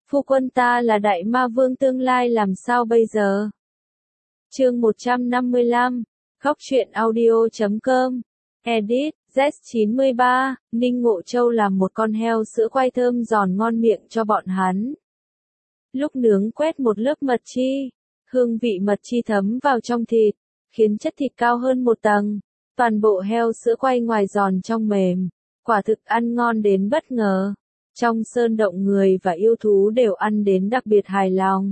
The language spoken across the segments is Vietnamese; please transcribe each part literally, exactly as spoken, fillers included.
Phu quân ta là đại ma vương tương lai làm sao bây giờ? Chương một trăm năm mươi lăm, Góc truyện audio chấm com, Edit, Z chín mươi ba, Ninh Ngộ Châu làm một con heo sữa quay thơm giòn ngon miệng cho bọn hắn. Lúc nướng quét một lớp mật chi, hương vị mật chi thấm vào trong thịt, khiến chất thịt cao hơn một tầng. Toàn bộ heo sữa quay ngoài giòn trong mềm, quả thực ăn ngon đến bất ngờ. Trong sơn động người và yêu thú đều ăn đến đặc biệt hài lòng.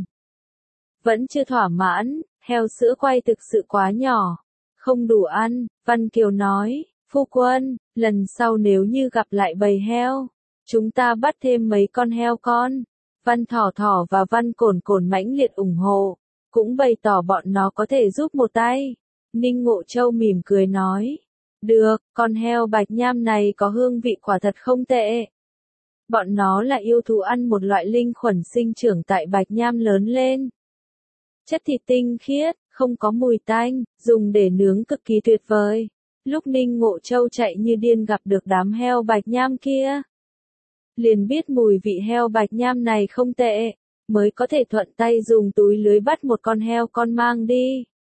Vẫn chưa thỏa mãn, heo sữa quay thực sự quá nhỏ, không đủ ăn, Văn Kiều nói, phu quân, lần sau nếu như gặp lại bầy heo, chúng ta bắt thêm mấy con heo con. Văn Thỏ Thỏ và Văn Cổn Cổn mãnh liệt ủng hộ, cũng bày tỏ bọn nó có thể giúp một tay. Ninh Ngộ Châu mỉm cười nói, được, con heo bạch nham này có hương vị quả thật không tệ. Bọn nó là yêu thú ăn một loại linh khuẩn sinh trưởng tại bạch nham lớn lên. Chất thịt tinh khiết, không có mùi tanh, dùng để nướng cực kỳ tuyệt vời. Lúc Ninh Ngộ Châu chạy như điên gặp được đám heo bạch nham kia, liền biết mùi vị heo bạch nham này không tệ, mới có thể thuận tay dùng túi lưới bắt một con heo con mang đi.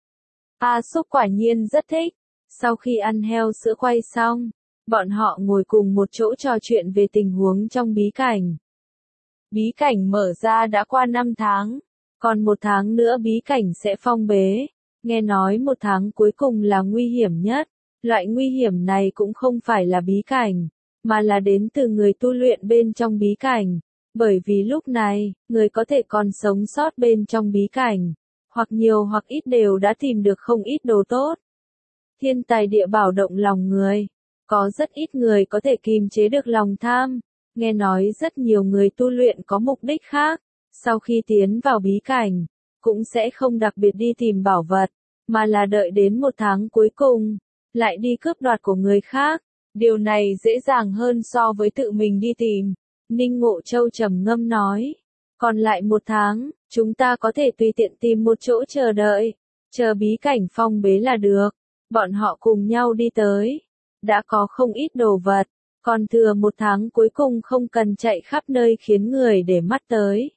A Súc quả nhiên rất thích. Sau khi ăn heo sữa quay xong, bọn họ ngồi cùng một chỗ trò chuyện về tình huống trong bí cảnh. Bí cảnh mở ra đã qua năm tháng, còn một tháng nữa bí cảnh sẽ phong bế. Nghe nói một tháng cuối cùng là nguy hiểm nhất. Loại nguy hiểm này cũng không phải là bí cảnh, mà là đến từ người tu luyện bên trong bí cảnh. Bởi vì lúc này, người có thể còn sống sót bên trong bí cảnh, hoặc nhiều hoặc ít đều đã tìm được không ít đồ tốt. Thiên tài địa bảo động lòng người. Có rất ít người có thể kìm chế được lòng tham. Nghe nói rất nhiều người tu luyện có mục đích khác. Sau khi tiến vào bí cảnh, cũng sẽ không đặc biệt đi tìm bảo vật, mà là đợi đến một tháng cuối cùng, lại đi cướp đoạt của người khác. Điều này dễ dàng hơn so với tự mình đi tìm. Ninh Ngộ Châu trầm ngâm nói. Còn lại một tháng, chúng ta có thể tùy tiện tìm một chỗ chờ đợi. Chờ bí cảnh phong bế là được. Bọn họ cùng nhau đi tới. Đã có không ít đồ vật. Còn thừa một tháng cuối cùng không cần chạy khắp nơi khiến người để mắt tới.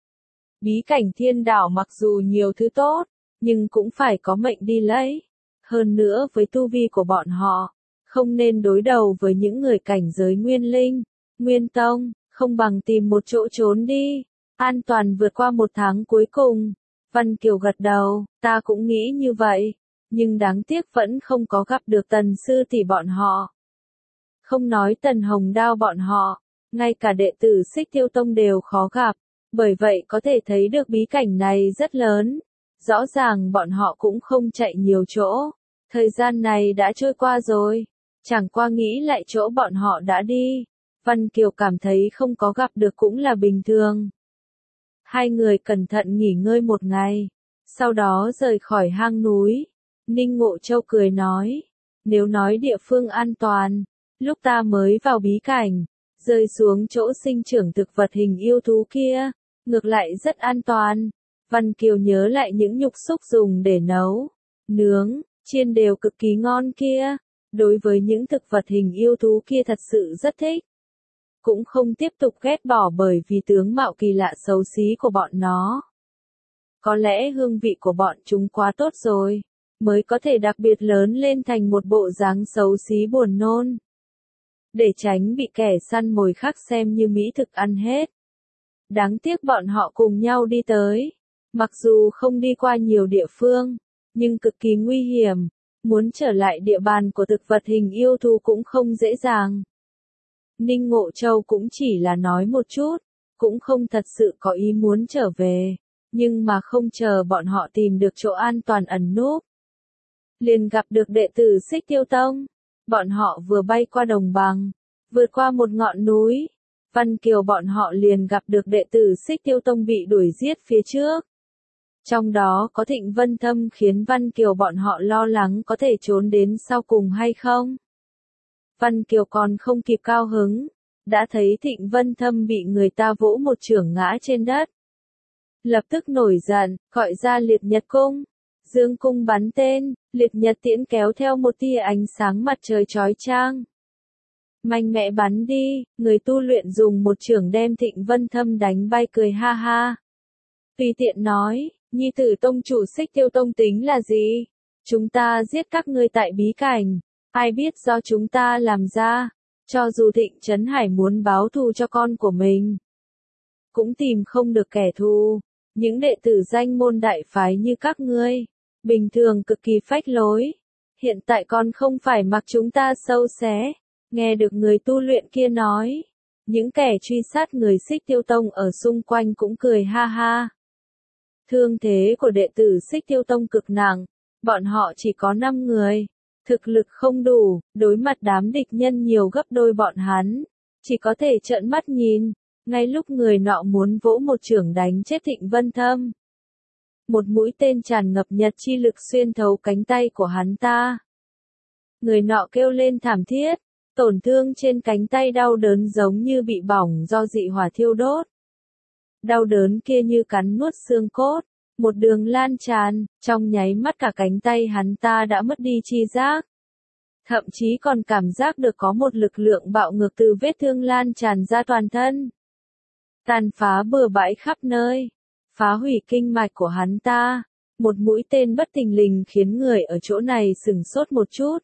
Bí cảnh thiên đảo mặc dù nhiều thứ tốt, nhưng cũng phải có mệnh đi lấy. Hơn nữa với tu vi của bọn họ, không nên đối đầu với những người cảnh giới nguyên linh, nguyên tông, không bằng tìm một chỗ trốn đi. An toàn vượt qua một tháng cuối cùng. Văn Kiều gật đầu, ta cũng nghĩ như vậy. Nhưng đáng tiếc vẫn không có gặp được Tần Sư tỷ bọn họ. Không nói Tần Hồng Đao bọn họ, ngay cả đệ tử Xích Tiêu Tông đều khó gặp. Bởi vậy có thể thấy được bí cảnh này rất lớn. Rõ ràng bọn họ cũng không chạy nhiều chỗ. Thời gian này đã trôi qua rồi. Chẳng qua nghĩ lại chỗ bọn họ đã đi. Văn Kiều cảm thấy không có gặp được cũng là bình thường. Hai người cẩn thận nghỉ ngơi một ngày. Sau đó rời khỏi hang núi. Ninh Ngộ Châu cười nói. Nếu nói địa phương an toàn, lúc ta mới vào bí cảnh, rơi xuống chỗ sinh trưởng thực vật hình yêu thú kia, ngược lại rất an toàn. Văn Kiều nhớ lại những nhục xúc dùng để nấu, nướng, chiên đều cực kỳ ngon kia. Đối với những thực vật hình yêu thú kia thật sự rất thích. Cũng không tiếp tục ghét bỏ bởi vì tướng mạo kỳ lạ xấu xí của bọn nó. Có lẽ hương vị của bọn chúng quá tốt rồi, mới có thể đặc biệt lớn lên thành một bộ dáng xấu xí buồn nôn. Để tránh bị kẻ săn mồi khác xem như mỹ thực ăn hết. Đáng tiếc bọn họ cùng nhau đi tới. Mặc dù không đi qua nhiều địa phương, nhưng cực kỳ nguy hiểm. Muốn trở lại địa bàn của thực vật hình yêu thú cũng không dễ dàng. Ninh Ngộ Châu cũng chỉ là nói một chút, cũng không thật sự có ý muốn trở về. Nhưng mà không chờ bọn họ tìm được chỗ an toàn ẩn núp, liền gặp được đệ tử Xích Tiêu Tông. Bọn họ vừa bay qua đồng bằng, vượt qua một ngọn núi. Văn Kiều bọn họ liền gặp được đệ tử Xích Tiêu Tông bị đuổi giết phía trước. Trong đó có Thịnh Vân Thâm khiến Văn Kiều bọn họ lo lắng có thể trốn đến sau cùng hay không. Văn Kiều còn không kịp cao hứng, đã thấy Thịnh Vân Thâm bị người ta vỗ một chưởng ngã trên đất. Lập tức nổi giận, gọi ra Liệt Nhật Cung. Dương cung bắn tên, Liệt Nhật tiễn kéo theo một tia ánh sáng mặt trời chói chang. mạnh mẽ bắn đi, người tu luyện dùng một chưởng đem Thịnh Vân Thâm đánh bay cười ha ha. Tùy tiện nói, nhi tử tông chủ Xích Tiêu Tông tính là gì? Chúng ta giết các ngươi tại bí cảnh, ai biết do chúng ta làm ra, cho dù Thịnh Trấn Hải muốn báo thù cho con của mình, cũng tìm không được kẻ thù. Những đệ tử danh môn đại phái như các ngươi, bình thường cực kỳ phách lối, hiện tại còn không phải mặc chúng ta sâu xé. Nghe được người tu luyện kia nói, những kẻ truy sát người Xích Tiêu Tông ở xung quanh cũng cười ha ha. Thương thế của đệ tử Xích Tiêu Tông cực nặng, bọn họ chỉ có năm người, thực lực không đủ, đối mặt đám địch nhân nhiều gấp đôi bọn hắn, chỉ có thể trợn mắt nhìn. Ngay lúc người nọ muốn vỗ một chưởng đánh chết Thịnh Vân Thâm, một mũi tên tràn ngập nhật chi lực xuyên thấu cánh tay của hắn ta. Người nọ kêu lên thảm thiết, tổn thương trên cánh tay đau đớn giống như bị bỏng do dị hỏa thiêu đốt. Đau đớn kia như cắn nuốt xương cốt, một đường lan tràn, trong nháy mắt cả cánh tay hắn ta đã mất đi chi giác. Thậm chí còn cảm giác được có một lực lượng bạo ngược từ vết thương lan tràn ra toàn thân, tàn phá bừa bãi khắp nơi, phá hủy kinh mạch của hắn ta. Một mũi tên bất thình lình khiến người ở chỗ này sửng sốt một chút.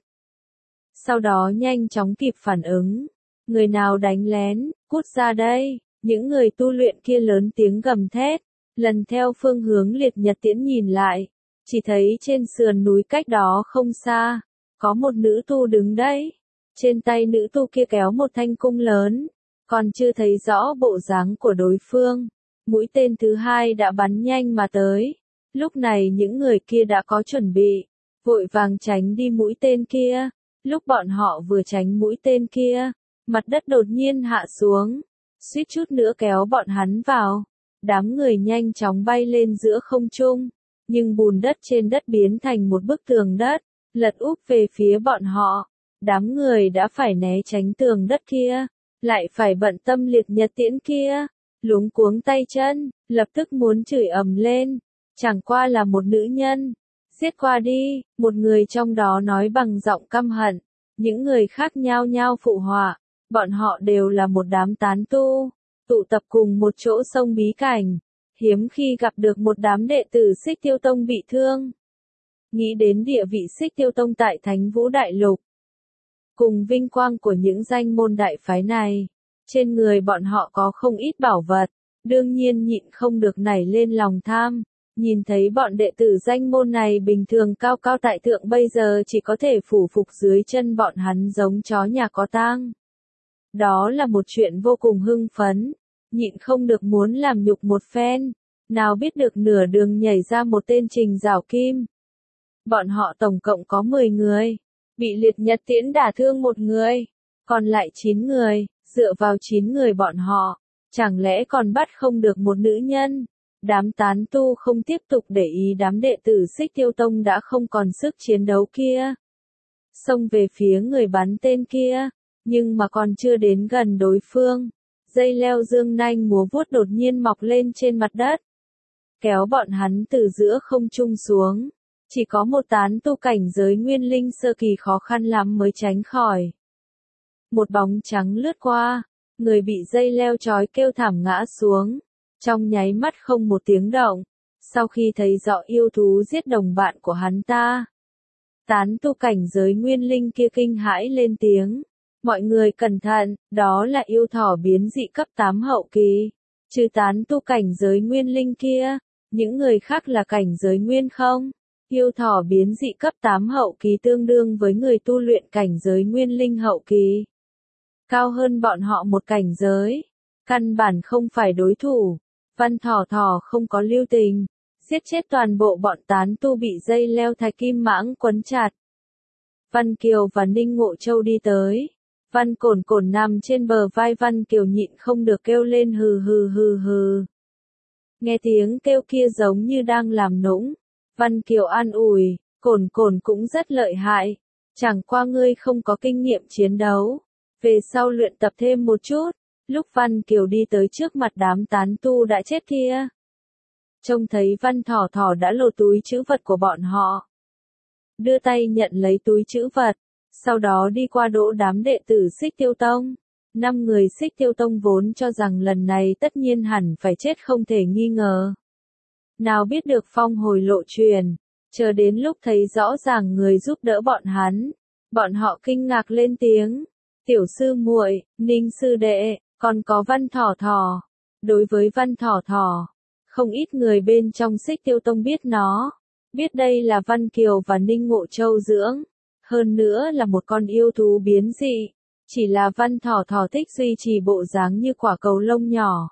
Sau đó nhanh chóng kịp phản ứng. Người nào đánh lén, cút ra đây. Những người tu luyện kia lớn tiếng gầm thét, lần theo phương hướng liệt nhật tiễn nhìn lại, chỉ thấy trên sườn núi cách đó không xa, có một nữ tu đứng đấy. Trên tay nữ tu kia kéo một thanh cung lớn, còn chưa thấy rõ bộ dáng của đối phương. Mũi tên thứ hai đã bắn nhanh mà tới. Lúc này những người kia đã có chuẩn bị, vội vàng tránh đi mũi tên kia. Lúc bọn họ vừa tránh mũi tên kia, mặt đất đột nhiên hạ xuống, suýt chút nữa kéo bọn hắn vào. Đám người nhanh chóng bay lên giữa không trung, nhưng bùn đất trên đất biến thành một bức tường đất, lật úp về phía bọn họ. Đám người đã phải né tránh tường đất kia, lại phải bận tâm liệt nhật tiễn kia, luống cuống tay chân, lập tức muốn chửi ầm lên. Chẳng qua là một nữ nhân, giết qua đi, một người trong đó nói bằng giọng căm hận. Những người khác nhao nhao phụ họa, bọn họ đều là một đám tán tu, tụ tập cùng một chỗ sông bí cảnh, hiếm khi gặp được một đám đệ tử Xích Tiêu Tông bị thương. Nghĩ đến địa vị Xích Tiêu Tông tại Thánh Vũ Đại Lục, cùng vinh quang của những danh môn đại phái này, trên người bọn họ có không ít bảo vật, đương nhiên nhịn không được nảy lên lòng tham. Nhìn thấy bọn đệ tử danh môn này bình thường cao cao tại thượng bây giờ chỉ có thể phủ phục dưới chân bọn hắn giống chó nhà có tang. Đó là một chuyện vô cùng hưng phấn, nhịn không được muốn làm nhục một phen, nào biết được nửa đường nhảy ra một tên Trình Giảo Kim. Bọn họ tổng cộng có mười người, bị liệt nhật tiễn đả thương một người, còn lại chín người, dựa vào chín người bọn họ, chẳng lẽ còn bắt không được một nữ nhân? Đám tán tu không tiếp tục để ý đám đệ tử Xích Tiêu Tông đã không còn sức chiến đấu kia, xông về phía người bắn tên kia, nhưng mà còn chưa đến gần đối phương, dây leo dương nanh múa vuốt đột nhiên mọc lên trên mặt đất, kéo bọn hắn từ giữa không trung xuống. Chỉ có một tán tu cảnh giới nguyên linh sơ kỳ khó khăn lắm mới tránh khỏi. Một bóng trắng lướt qua, người bị dây leo trói kêu thảm ngã xuống, trong nháy mắt không một tiếng động. Sau khi thấy rõ yêu thú giết đồng bạn của hắn ta, tán tu cảnh giới nguyên linh kia kinh hãi lên tiếng. Mọi người cẩn thận, đó là yêu thỏ biến dị cấp tám hậu kỳ. Trừ tán tu cảnh giới nguyên linh kia, những người khác là cảnh giới nguyên không. Yêu thỏ biến dị cấp tám hậu kỳ tương đương với người tu luyện cảnh giới nguyên linh hậu kỳ, cao hơn bọn họ một cảnh giới, căn bản không phải đối thủ. Văn Thỏ Thỏ không có lưu tình, giết chết toàn bộ bọn tán tu bị dây leo thạch kim mãng quấn chặt. Văn Kiều và Ninh Ngộ Châu đi tới, Văn Cổn Cổn nằm trên bờ vai Văn Kiều nhịn không được kêu lên hừ hừ hừ hừ. Nghe tiếng kêu kia giống như đang làm nũng. Văn Kiều an ủi, Cổn Cổn cũng rất lợi hại, chẳng qua ngươi không có kinh nghiệm chiến đấu, về sau luyện tập thêm một chút. Lúc Văn Kiều đi tới trước mặt đám tán tu đã chết kia, trông thấy Văn Thỏ Thỏ đã lột túi trữ vật của bọn họ, đưa tay nhận lấy túi trữ vật, sau đó đi qua đỗ đám đệ tử Xích Tiêu Tông. Năm người Xích Tiêu Tông vốn cho rằng lần này tất nhiên hẳn phải chết không thể nghi ngờ. Nào biết được phong hồi lộ truyền, chờ đến lúc thấy rõ ràng người giúp đỡ bọn hắn, bọn họ kinh ngạc lên tiếng. Tiểu sư muội, Ninh sư đệ, còn có Văn Thỏ Thỏ. Đối với Văn Thỏ Thỏ, không ít người bên trong Xích Tiêu Tông biết nó, biết đây là Văn Kiều và Ninh Ngộ Châu dưỡng, hơn nữa là một con yêu thú biến dị, chỉ là Văn Thỏ Thỏ thích duy trì bộ dáng như quả cầu lông nhỏ.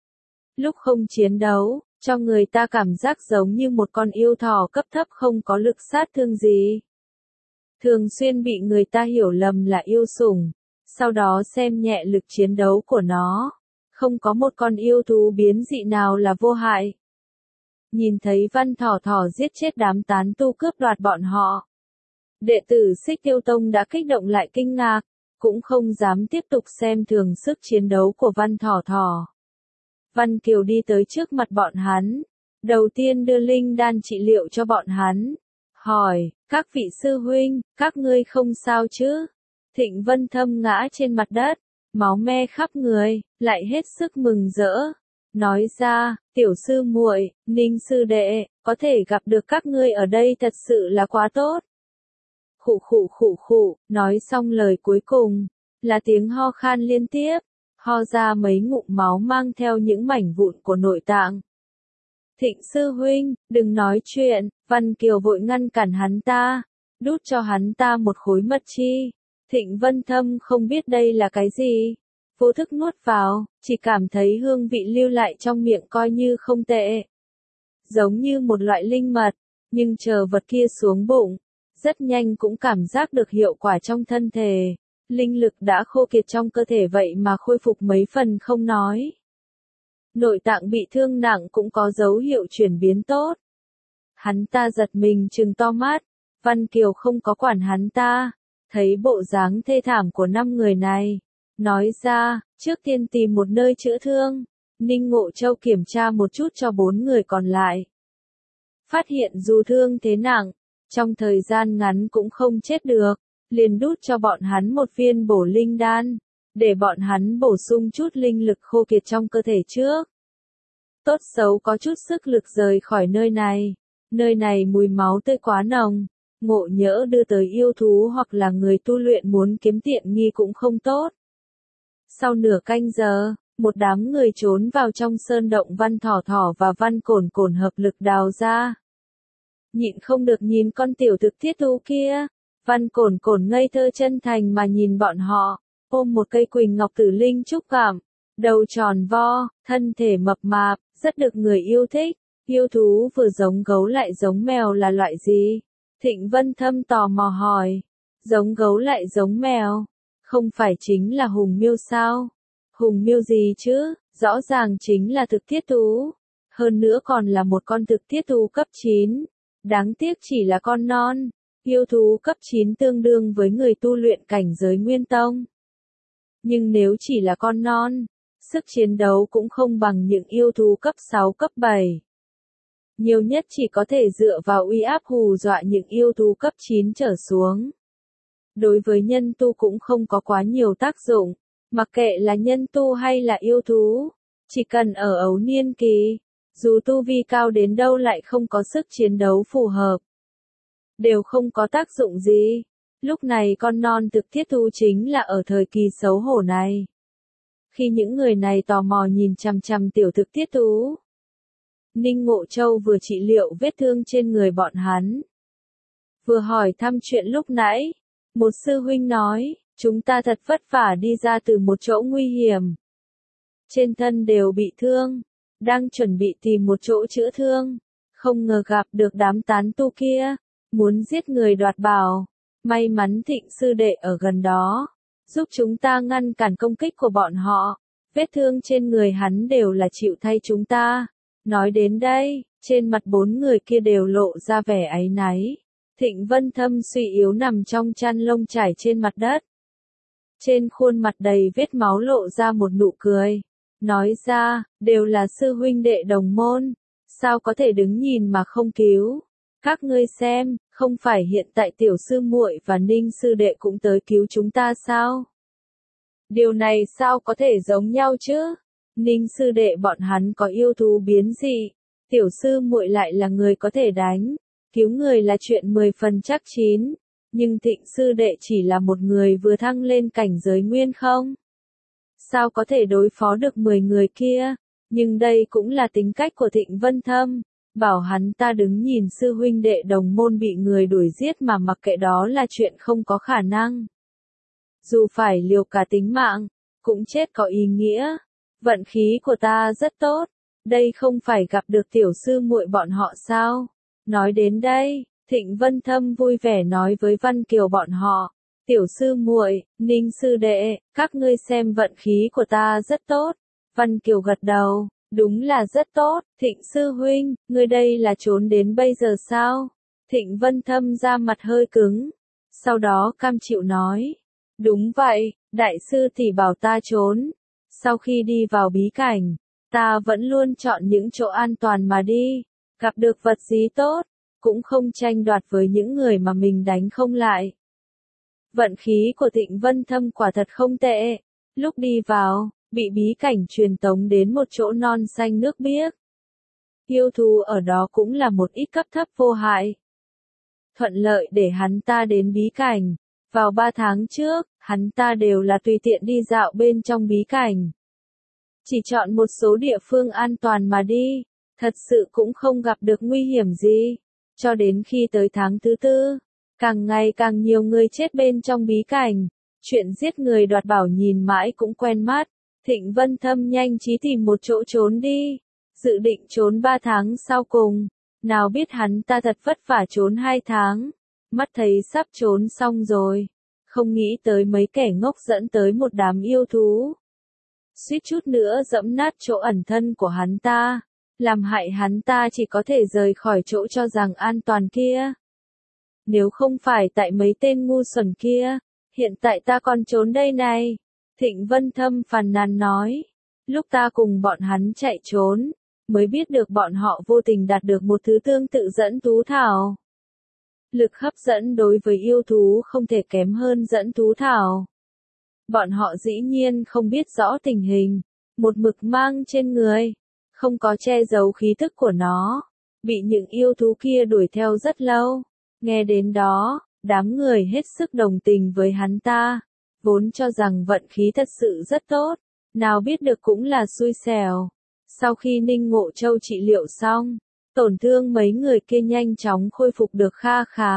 Lúc không chiến đấu, cho người ta cảm giác giống như một con yêu thỏ cấp thấp không có lực sát thương gì. Thường xuyên bị người ta hiểu lầm là yêu sủng, sau đó xem nhẹ lực chiến đấu của nó. Không có một con yêu thú biến dị nào là vô hại. Nhìn thấy Văn Thỏ Thỏ giết chết đám tán tu cướp đoạt bọn họ. Đệ tử Xích Tiêu Tông đã kích động lại kinh ngạc, cũng không dám tiếp tục xem thường sức chiến đấu của Văn Thỏ Thỏ. Văn Kiều đi tới trước mặt bọn hắn, đầu tiên đưa linh đan trị liệu cho bọn hắn, hỏi, các vị sư huynh, các ngươi không sao chứ? Thịnh Vân Thâm ngã trên mặt đất, máu me khắp người, lại hết sức mừng rỡ, nói ra, tiểu sư muội, Ninh sư đệ, có thể gặp được các ngươi ở đây thật sự là quá tốt. Khụ khụ khụ khụ, nói xong lời cuối cùng, là tiếng ho khan liên tiếp, ho ra mấy ngụm máu mang theo những mảnh vụn của nội tạng. Thịnh sư huynh, đừng nói chuyện, Văn Kiều vội ngăn cản hắn ta, đút cho hắn ta một khối mật chi. Thịnh Vân Thâm không biết đây là cái gì, vô thức nuốt vào, chỉ cảm thấy hương vị lưu lại trong miệng coi như không tệ. Giống như một loại linh mật, nhưng chờ vật kia xuống bụng, rất nhanh cũng cảm giác được hiệu quả trong thân thể. Linh lực đã khô kiệt trong cơ thể vậy mà khôi phục mấy phần không nói. Nội tạng bị thương nặng cũng có dấu hiệu chuyển biến tốt. Hắn ta giật mình trừng to mắt, Văn Kiều không có quản hắn ta. Thấy bộ dáng thê thảm của năm người này, nói ra, trước tiên tìm một nơi chữa thương, Ninh Ngộ Châu kiểm tra một chút cho bốn người còn lại. Phát hiện dù thương thế nặng, trong thời gian ngắn cũng không chết được, liền đút cho bọn hắn một viên bổ linh đan, để bọn hắn bổ sung chút linh lực khô kiệt trong cơ thể trước. Tốt xấu có chút sức lực rời khỏi nơi này, nơi này mùi máu tươi quá nồng. Ngộ nhỡ đưa tới yêu thú hoặc là người tu luyện muốn kiếm tiện nghi cũng không tốt. Sau nửa canh giờ, một đám người trốn vào trong sơn động Văn Thỏ Thỏ và Văn Cổn Cổn hợp lực đào ra. Nhịn không được nhìn con tiểu thực thiết thú kia, Văn Cổn Cổn ngây thơ chân thành mà nhìn bọn họ, ôm một cây quỳnh ngọc tử linh trúc cảm, đầu tròn vo, thân thể mập mạp, rất được người yêu thích. Yêu thú vừa giống gấu lại giống mèo là loại gì? Thịnh Vân Thâm tò mò hỏi, giống gấu lại giống mèo, không phải chính là hùng miêu sao? Hùng miêu gì chứ, rõ ràng chính là thực thiết thú, hơn nữa còn là một con thực thiết thú cấp chín, đáng tiếc chỉ là con non, yêu thú cấp chín tương đương với người tu luyện cảnh giới Nguyên Tông. Nhưng nếu chỉ là con non, sức chiến đấu cũng không bằng những yêu thú cấp sáu cấp bảy. Nhiều nhất chỉ có thể dựa vào uy áp hù dọa những yêu thú cấp chín trở xuống. Đối với nhân tu cũng không có quá nhiều tác dụng, mặc kệ là nhân tu hay là yêu thú, chỉ cần ở ấu niên kỳ, dù tu vi cao đến đâu lại không có sức chiến đấu phù hợp, đều không có tác dụng gì. Lúc này con non thực thiết thú chính là ở thời kỳ xấu hổ này. Khi những người này tò mò nhìn chằm chằm tiểu thực thiết thú, Ninh Ngộ Châu vừa trị liệu vết thương trên người bọn hắn, vừa hỏi thăm chuyện lúc nãy. Một sư huynh nói, chúng ta thật vất vả đi ra từ một chỗ nguy hiểm. Trên thân đều bị thương, đang chuẩn bị tìm một chỗ chữa thương. Không ngờ gặp được đám tán tu kia, muốn giết người đoạt bảo. May mắn Thịnh sư đệ ở gần đó, giúp chúng ta ngăn cản công kích của bọn họ. Vết thương trên người hắn đều là chịu thay chúng ta. Nói đến đây, trên mặt bốn người kia đều lộ ra vẻ áy náy. Thịnh Vân Thâm suy yếu nằm trong chăn lông trải trên mặt đất. Trên khuôn mặt đầy vết máu lộ ra một nụ cười. Nói ra, đều là sư huynh đệ đồng môn. Sao có thể đứng nhìn mà không cứu. Các ngươi xem, không phải hiện tại tiểu sư muội và Ninh sư đệ cũng tới cứu chúng ta sao? Điều này sao có thể giống nhau chứ? Ninh sư đệ bọn hắn có yêu thú biến dị, tiểu sư muội lại là người có thể đánh, cứu người là chuyện mười phần chắc chín, nhưng Thịnh sư đệ chỉ là một người vừa thăng lên cảnh giới nguyên không? Sao có thể đối phó được mười người kia? Nhưng đây cũng là tính cách của Thịnh Vân Thâm, bảo hắn ta đứng nhìn sư huynh đệ đồng môn bị người đuổi giết mà mặc kệ đó là chuyện không có khả năng. Dù phải liều cả tính mạng, cũng chết có ý nghĩa. Vận khí của ta rất tốt, đây không phải gặp được tiểu sư muội bọn họ sao? Nói đến đây, Thịnh Vân Thâm vui vẻ nói với Văn Kiều bọn họ, tiểu sư muội, Ninh sư đệ, các ngươi xem vận khí của ta rất tốt. Văn Kiều gật đầu, đúng là rất tốt. Thịnh sư huynh, ngươi đây là trốn đến bây giờ sao? Thịnh Vân Thâm ra mặt hơi cứng, sau đó cam chịu nói, đúng vậy, đại sư tỷ bảo ta trốn. Sau khi đi vào bí cảnh, ta vẫn luôn chọn những chỗ an toàn mà đi, gặp được vật gì tốt, cũng không tranh đoạt với những người mà mình đánh không lại. Vận khí của Thịnh Vân Thâm quả thật không tệ, lúc đi vào, bị bí cảnh truyền tống đến một chỗ non xanh nước biếc. Yêu thú ở đó cũng là một ít cấp thấp vô hại. Thuận lợi để hắn ta đến bí cảnh. Vào ba tháng trước, hắn ta đều là tùy tiện đi dạo bên trong bí cảnh. Chỉ chọn một số địa phương an toàn mà đi, thật sự cũng không gặp được nguy hiểm gì. Cho đến khi tới tháng thứ tư, càng ngày càng nhiều người chết bên trong bí cảnh. Chuyện giết người đoạt bảo nhìn mãi cũng quen mắt. Thịnh Vân Thâm nhanh trí tìm một chỗ trốn đi. Dự định trốn ba tháng sau cùng. Nào biết hắn ta thật vất vả trốn hai tháng. Mắt thấy sắp trốn xong rồi. Không nghĩ tới mấy kẻ ngốc dẫn tới một đám yêu thú. Suýt chút nữa dẫm nát chỗ ẩn thân của hắn ta. Làm hại hắn ta chỉ có thể rời khỏi chỗ cho rằng an toàn kia. Nếu không phải tại mấy tên ngu xuẩn kia, hiện tại ta còn trốn đây này. Thịnh Vân Thâm phàn nàn nói. Lúc ta cùng bọn hắn chạy trốn, mới biết được bọn họ vô tình đạt được một thứ tương tự dẫn thú thảo. Lực hấp dẫn đối với yêu thú không thể kém hơn dẫn thú thảo. Bọn họ dĩ nhiên không biết rõ tình hình, một mực mang trên người, không có che giấu khí thức của nó, bị những yêu thú kia đuổi theo rất lâu. Nghe đến đó, đám người hết sức đồng tình với hắn ta, vốn cho rằng vận khí thật sự rất tốt, nào biết được cũng là xui xẻo. Sau khi Ninh Ngộ Châu trị liệu xong, tổn thương mấy người kia nhanh chóng khôi phục được kha khá.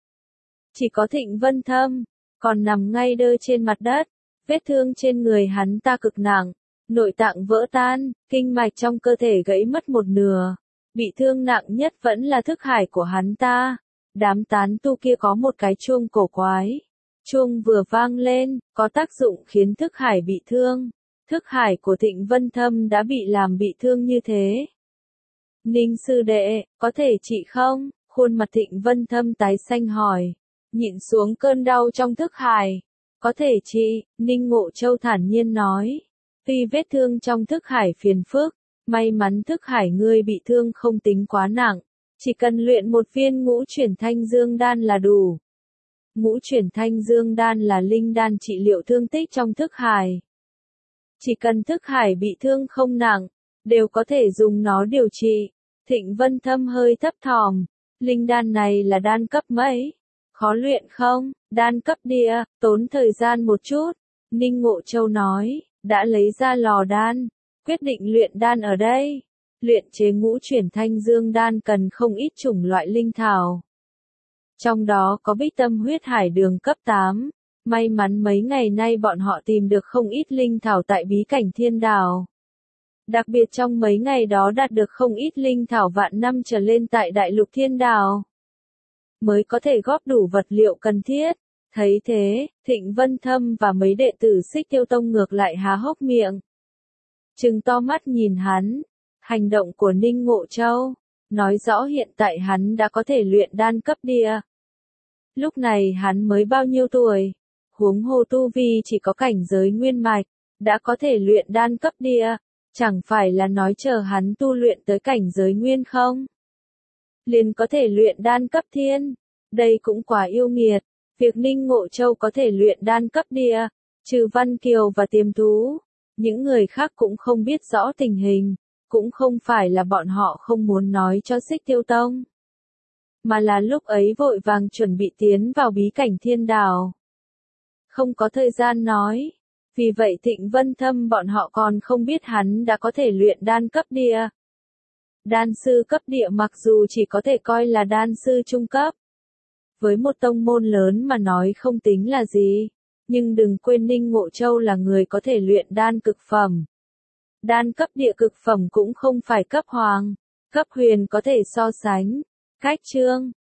Chỉ có Thịnh Vân Thâm, còn nằm ngay đơ trên mặt đất, vết thương trên người hắn ta cực nặng, nội tạng vỡ tan, kinh mạch trong cơ thể gãy mất một nửa. Bị thương nặng nhất vẫn là thức hải của hắn ta. Đám tán tu kia có một cái chuông cổ quái. Chuông vừa vang lên, có tác dụng khiến thức hải bị thương. Thức hải của Thịnh Vân Thâm đã bị làm bị thương như thế. Ninh sư đệ, có thể trị không? Khuôn mặt Thịnh Vân Thâm tái xanh hỏi. Nhịn xuống cơn đau trong thức hải. Có thể trị, Ninh Ngộ Châu thản nhiên nói. Tuy vết thương trong thức hải phiền phức, may mắn thức hải ngươi bị thương không tính quá nặng. Chỉ cần luyện một viên ngũ chuyển thanh dương đan là đủ. Ngũ chuyển thanh dương đan là linh đan trị liệu thương tích trong thức hải. Chỉ cần thức hải bị thương không nặng, đều có thể dùng nó điều trị. Thịnh Vân Thâm hơi thấp thỏm. Linh đan này là đan cấp mấy? Khó luyện không? Đan cấp địa, tốn thời gian một chút. Ninh Ngộ Châu nói, đã lấy ra lò đan, quyết định luyện đan ở đây. Luyện chế ngũ chuyển thanh dương đan cần không ít chủng loại linh thảo. Trong đó có bích tâm huyết hải đường cấp tám. May mắn mấy ngày nay bọn họ tìm được không ít linh thảo tại bí cảnh thiên đảo. Đặc biệt trong mấy ngày đó đạt được không ít linh thảo vạn năm trở lên tại đại lục thiên đảo. Mới có thể góp đủ vật liệu cần thiết. Thấy thế, Thịnh Vân Thâm và mấy đệ tử Xích Tiêu Tông ngược lại há hốc miệng. Trừng to mắt nhìn hắn. Hành động của Ninh Ngộ Châu, nói rõ hiện tại hắn đã có thể luyện đan cấp địa. Lúc này hắn mới bao nhiêu tuổi? Huống hồ tu vi chỉ có cảnh giới nguyên mạch, đã có thể luyện đan cấp địa, chẳng phải là nói chờ hắn tu luyện tới cảnh giới nguyên không? liền có thể luyện đan cấp thiên. Đây cũng quá yêu nghiệt. Việc Ninh Ngộ Châu có thể luyện đan cấp địa, trừ Văn Kiều và Tiềm Thú, những người khác cũng không biết rõ tình hình, cũng không phải là bọn họ không muốn nói cho Xích Tiêu Tông, mà là lúc ấy vội vàng chuẩn bị tiến vào bí cảnh thiên đảo. Không có thời gian nói, vì vậy Thịnh Vân Thâm bọn họ còn không biết hắn đã có thể luyện đan cấp địa. Đan sư cấp địa mặc dù chỉ có thể coi là đan sư trung cấp, với một tông môn lớn mà nói không tính là gì, nhưng đừng quên Ninh Ngộ Châu là người có thể luyện đan cực phẩm. Đan cấp địa cực phẩm cũng không phải cấp hoàng, cấp huyền có thể so sánh. Cách chương